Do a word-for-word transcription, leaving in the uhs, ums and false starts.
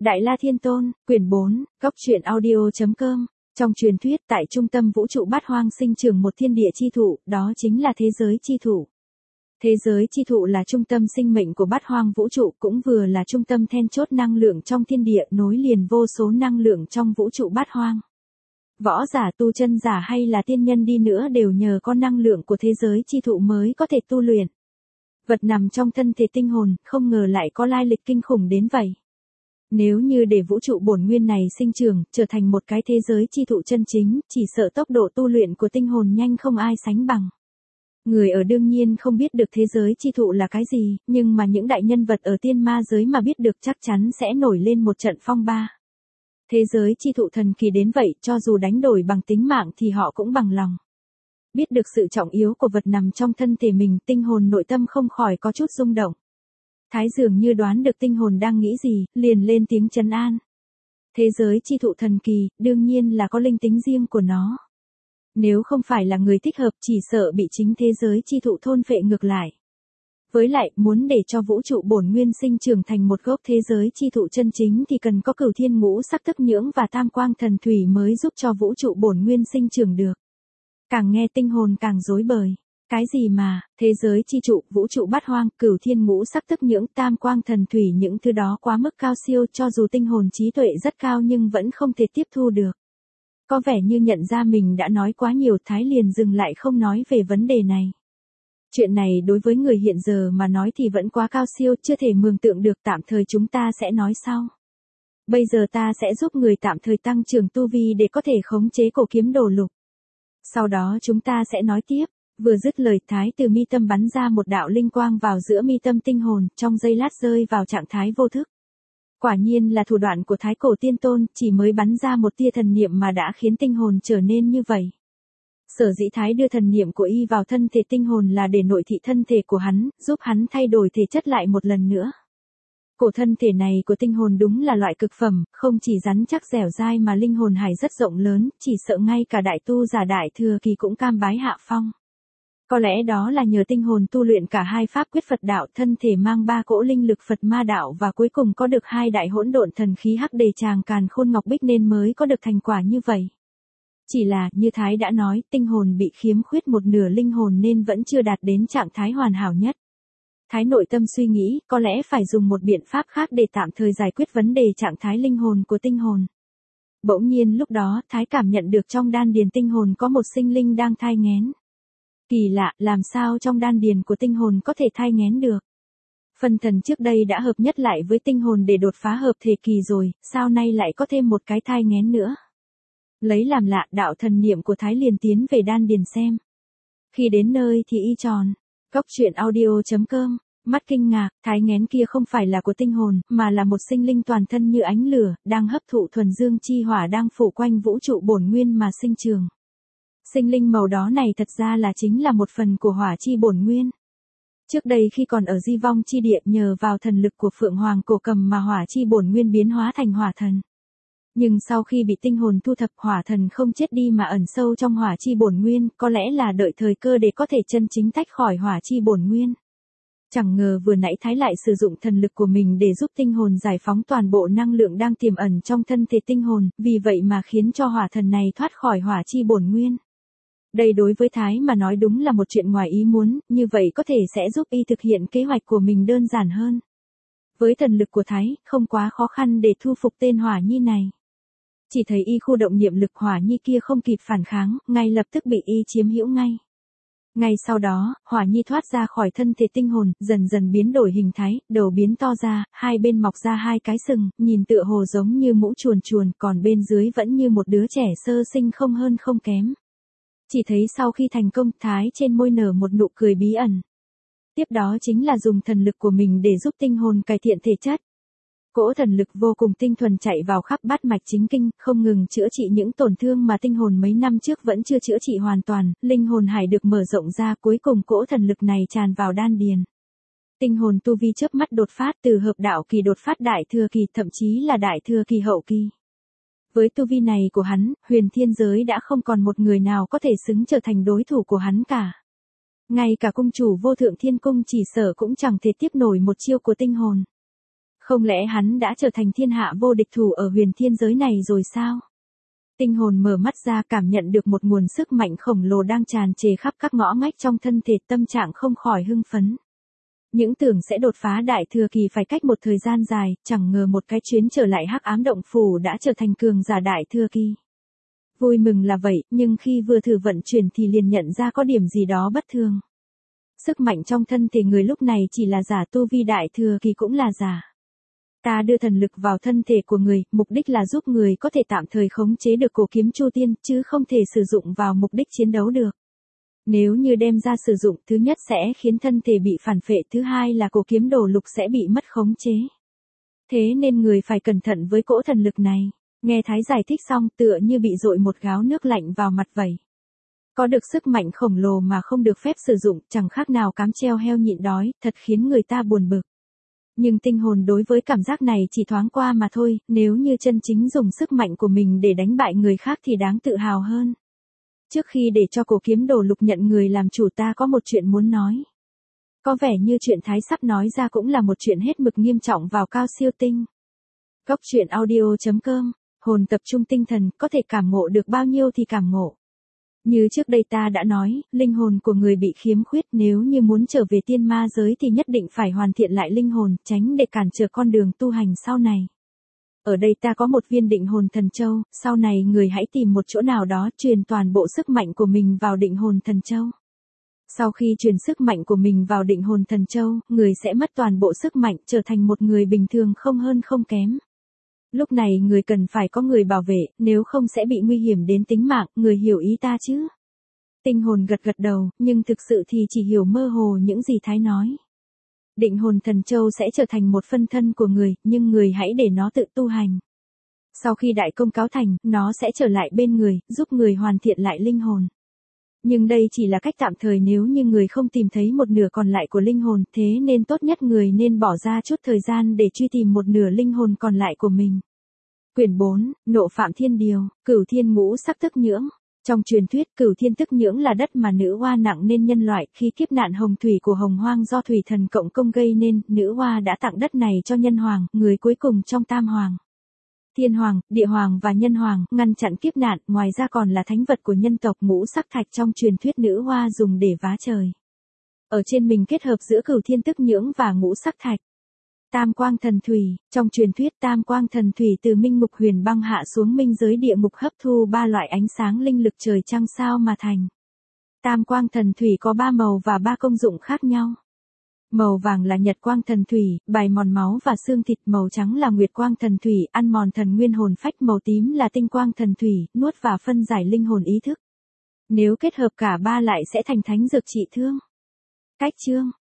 Đại La Thiên Tôn, quyển bốn, góc truyện audio chấm com. Trong truyền thuyết tại trung tâm vũ trụ bát hoang sinh trưởng một thiên địa chi thụ, đó chính là thế giới chi thụ. Thế giới chi thụ là trung tâm sinh mệnh của bát hoang vũ trụ, cũng vừa là trung tâm then chốt năng lượng trong thiên địa, nối liền vô số năng lượng trong vũ trụ bát hoang. Võ giả, tu chân giả hay là tiên nhân đi nữa đều nhờ có năng lượng của thế giới chi thụ mới có thể tu luyện. Vật nằm trong thân thể tinh hồn, không ngờ lại có lai lịch kinh khủng đến vậy. Nếu như để vũ trụ bổn nguyên này sinh trưởng, trở thành một cái thế giới chi thụ chân chính, chỉ sợ tốc độ tu luyện của tinh hồn nhanh không ai sánh bằng. Người ở đương nhiên không biết được thế giới chi thụ là cái gì, nhưng mà những đại nhân vật ở tiên ma giới mà biết được chắc chắn sẽ nổi lên một trận phong ba. Thế giới chi thụ thần kỳ đến vậy, cho dù đánh đổi bằng tính mạng thì họ cũng bằng lòng. Biết được sự trọng yếu của vật nằm trong thân thể mình, tinh hồn nội tâm không khỏi có chút rung động. Thái dường như đoán được tinh hồn đang nghĩ gì, liền lên tiếng trấn an. Thế giới chi thụ thần kỳ, đương nhiên là có linh tính riêng của nó. Nếu không phải là người thích hợp, chỉ sợ bị chính thế giới chi thụ thôn phệ ngược lại. Với lại, muốn để cho vũ trụ bổn nguyên sinh trưởng thành một gốc thế giới chi thụ chân chính thì cần có cửu thiên ngũ sắc tức nhưỡng và tam quang thần thủy mới giúp cho vũ trụ bổn nguyên sinh trưởng được. Càng nghe tinh hồn càng rối bời. Cái gì mà, thế giới chi trụ, vũ trụ bát hoang, cửu thiên ngũ sắc tức nhưỡng, tam quang thần thủy, những thứ đó quá mức cao siêu, cho dù tinh hồn trí tuệ rất cao nhưng vẫn không thể tiếp thu được. Có vẻ như nhận ra mình đã nói quá nhiều, Thái liền dừng lại không nói về vấn đề này. Chuyện này đối với người hiện giờ mà nói thì vẫn quá cao siêu, chưa thể mường tượng được, tạm thời chúng ta sẽ nói sau. Bây giờ ta sẽ giúp người tạm thời tăng trưởng tu vi để có thể khống chế cổ kiếm đồ lục. Sau đó chúng ta sẽ nói tiếp. Vừa dứt lời, Thái từ mi tâm bắn ra một đạo linh quang vào giữa mi tâm tinh hồn, trong giây lát rơi vào trạng thái vô thức. Quả nhiên là thủ đoạn của Thái cổ tiên tôn, chỉ mới bắn ra một tia thần niệm mà đã khiến tinh hồn trở nên như vậy. Sở dĩ Thái đưa thần niệm của y vào thân thể tinh hồn là để nội thị thân thể của hắn, giúp hắn thay đổi thể chất lại một lần nữa. Cổ thân thể này của tinh hồn đúng là loại cực phẩm, không chỉ rắn chắc dẻo dai mà linh hồn hải rất rộng lớn, chỉ sợ ngay cả đại tu giả đại thừa kỳ cũng cam bái hạ phong. Có lẽ đó là nhờ tinh hồn tu luyện cả hai pháp quyết Phật đạo, thân thể mang ba cỗ linh lực Phật ma đạo và cuối cùng có được hai đại hỗn độn thần khí hắc đề tràng càn khôn ngọc bích nên mới có được thành quả như vậy. Chỉ là, như Thái đã nói, tinh hồn bị khiếm khuyết một nửa linh hồn nên vẫn chưa đạt đến trạng thái hoàn hảo nhất. Thái nội tâm suy nghĩ, có lẽ phải dùng một biện pháp khác để tạm thời giải quyết vấn đề trạng thái linh hồn của tinh hồn. Bỗng nhiên lúc đó, Thái cảm nhận được trong đan điền tinh hồn có một sinh linh đang thai nghén. Kỳ lạ, làm sao trong đan điền của tinh hồn có thể thai nghén được? Phân thần trước đây đã hợp nhất lại với tinh hồn để đột phá hợp thể kỳ rồi, sao nay lại có thêm một cái thai nghén nữa? Lấy làm lạ, đạo thần niệm của Thái liền tiến về đan điền xem. Khi đến nơi thì y tròn. Góc truyện audio chấm com, mắt kinh ngạc, thai nghén kia không phải là của tinh hồn, mà là một sinh linh toàn thân như ánh lửa, đang hấp thụ thuần dương chi hỏa đang phủ quanh vũ trụ bổn nguyên mà sinh trường. Sinh linh màu đó này thật ra là chính là một phần của hỏa chi bổn nguyên. Trước đây khi còn ở Di Vong chi địa nhờ vào thần lực của Phượng Hoàng Cổ Cầm mà hỏa chi bổn nguyên biến hóa thành hỏa thần. Nhưng sau khi bị tinh hồn thu thập, hỏa thần không chết đi mà ẩn sâu trong hỏa chi bổn nguyên, có lẽ là đợi thời cơ để có thể chân chính tách khỏi hỏa chi bổn nguyên. Chẳng ngờ vừa nãy Thái lại sử dụng thần lực của mình để giúp tinh hồn giải phóng toàn bộ năng lượng đang tiềm ẩn trong thân thể tinh hồn, vì vậy mà khiến cho hỏa thần này thoát khỏi hỏa chi bổn nguyên. Đây đối với Thái mà nói đúng là một chuyện ngoài ý muốn, như vậy có thể sẽ giúp y thực hiện kế hoạch của mình đơn giản hơn. Với thần lực của Thái, không quá khó khăn để thu phục tên hỏa nhi này. Chỉ thấy y khu động niệm lực hỏa nhi kia không kịp phản kháng, ngay lập tức bị y chiếm hữu ngay. Ngay sau đó, hỏa nhi thoát ra khỏi thân thể tinh hồn, dần dần biến đổi hình thái, đầu biến to ra, hai bên mọc ra hai cái sừng, nhìn tựa hồ giống như mũ chuồn chuồn, còn bên dưới vẫn như một đứa trẻ sơ sinh không hơn không kém. Chỉ thấy sau khi thành công, Thái trên môi nở một nụ cười bí ẩn. Tiếp đó chính là dùng thần lực của mình để giúp tinh hồn cải thiện thể chất. Cỗ thần lực vô cùng tinh thuần chạy vào khắp bát mạch chính kinh, không ngừng chữa trị những tổn thương mà tinh hồn mấy năm trước vẫn chưa chữa trị hoàn toàn, linh hồn hải được mở rộng ra, cuối cùng cỗ thần lực này tràn vào đan điền. Tinh hồn tu vi chớp mắt đột phát từ hợp đạo kỳ đột phát đại thừa kỳ, thậm chí là đại thừa kỳ hậu kỳ. Với tu vi này của hắn, huyền thiên giới đã không còn một người nào có thể xứng trở thành đối thủ của hắn cả. Ngay cả cung chủ vô thượng thiên cung chỉ sở cũng chẳng thể tiếp nổi một chiêu của tinh hồn. Không lẽ hắn đã trở thành thiên hạ vô địch thủ ở huyền thiên giới này rồi sao? Tinh hồn mở mắt ra, cảm nhận được một nguồn sức mạnh khổng lồ đang tràn trề khắp các ngõ ngách trong thân thể, tâm trạng không khỏi hưng phấn. Những tưởng sẽ đột phá đại thừa kỳ phải cách một thời gian dài, chẳng ngờ một cái chuyến trở lại hắc ám động phủ đã trở thành cường giả đại thừa kỳ. Vui mừng là vậy, nhưng khi vừa thử vận chuyển thì liền nhận ra có điểm gì đó bất thường. Sức mạnh trong thân thể người lúc này chỉ là giả, tu vi đại thừa kỳ cũng là giả. Ta đưa thần lực vào thân thể của người, mục đích là giúp người có thể tạm thời khống chế được cổ kiếm Chu Tiên, chứ không thể sử dụng vào mục đích chiến đấu được. Nếu như đem ra sử dụng, thứ nhất sẽ khiến thân thể bị phản phệ, thứ hai là cổ kiếm đồ lục sẽ bị mất khống chế. Thế nên người phải cẩn thận với cỗ thần lực này. Nghe Thái giải thích xong, tựa như bị dội một gáo nước lạnh vào mặt vậy. Có được sức mạnh khổng lồ mà không được phép sử dụng, chẳng khác nào cám treo heo nhịn đói, thật khiến người ta buồn bực. Nhưng tinh hồn đối với cảm giác này chỉ thoáng qua mà thôi, nếu như chân chính dùng sức mạnh của mình để đánh bại người khác thì đáng tự hào hơn. Trước khi để cho cổ kiếm đồ lục nhận người làm chủ, ta có một chuyện muốn nói. Có vẻ như chuyện Thái sắp nói ra cũng là một chuyện hết mực nghiêm trọng vào cao siêu tinh. Góc truyện audio chấm com, hồn tập trung tinh thần, có thể cảm ngộ được bao nhiêu thì cảm ngộ. Như trước đây ta đã nói, linh hồn của người bị khiếm khuyết, nếu như muốn trở về tiên ma giới thì nhất định phải hoàn thiện lại linh hồn, tránh để cản trở con đường tu hành sau này. Ở đây ta có một viên định hồn thần châu, sau này người hãy tìm một chỗ nào đó truyền toàn bộ sức mạnh của mình vào định hồn thần châu. Sau khi truyền sức mạnh của mình vào định hồn thần châu, người sẽ mất toàn bộ sức mạnh, trở thành một người bình thường không hơn không kém. Lúc này người cần phải có người bảo vệ, nếu không sẽ bị nguy hiểm đến tính mạng, người hiểu ý ta chứ? Tinh hồn gật gật đầu, nhưng thực sự thì chỉ hiểu mơ hồ những gì Thái nói. Định hồn thần châu sẽ trở thành một phân thân của người, nhưng người hãy để nó tự tu hành. Sau khi đại công cáo thành, nó sẽ trở lại bên người, giúp người hoàn thiện lại linh hồn. Nhưng đây chỉ là cách tạm thời nếu như người không tìm thấy một nửa còn lại của linh hồn, thế nên tốt nhất người nên bỏ ra chút thời gian để truy tìm một nửa linh hồn còn lại của mình. Quyển bốn, Nộ Phạm Thiên Điều, Cửu Thiên Ngũ Sắc Tức Nhưỡng. Trong truyền thuyết, Cửu Thiên Tức Nhưỡng là đất mà nữ oa nặng nên nhân loại, khi kiếp nạn hồng thủy của Hồng Hoang do thủy thần cộng công gây nên, nữ oa đã tặng đất này cho nhân hoàng, người cuối cùng trong tam hoàng. Thiên hoàng, địa hoàng và nhân hoàng, ngăn chặn kiếp nạn, ngoài ra còn là thánh vật của nhân tộc ngũ sắc thạch trong truyền thuyết nữ oa dùng để vá trời. Ở trên mình kết hợp giữa Cửu Thiên Tức Nhưỡng và ngũ sắc thạch. Tam quang thần thủy, trong truyền thuyết tam quang thần thủy từ minh mục huyền băng hạ xuống minh giới địa ngục hấp thu ba loại ánh sáng linh lực trời trăng sao mà thành. Tam quang thần thủy có ba màu và ba công dụng khác nhau. Màu vàng là nhật quang thần thủy, bài mòn máu và xương thịt, màu trắng là nguyệt quang thần thủy, ăn mòn thần nguyên hồn phách, màu tím là tinh quang thần thủy, nuốt và phân giải linh hồn ý thức. Nếu kết hợp cả ba lại sẽ thành thánh dược trị thương. Cách chương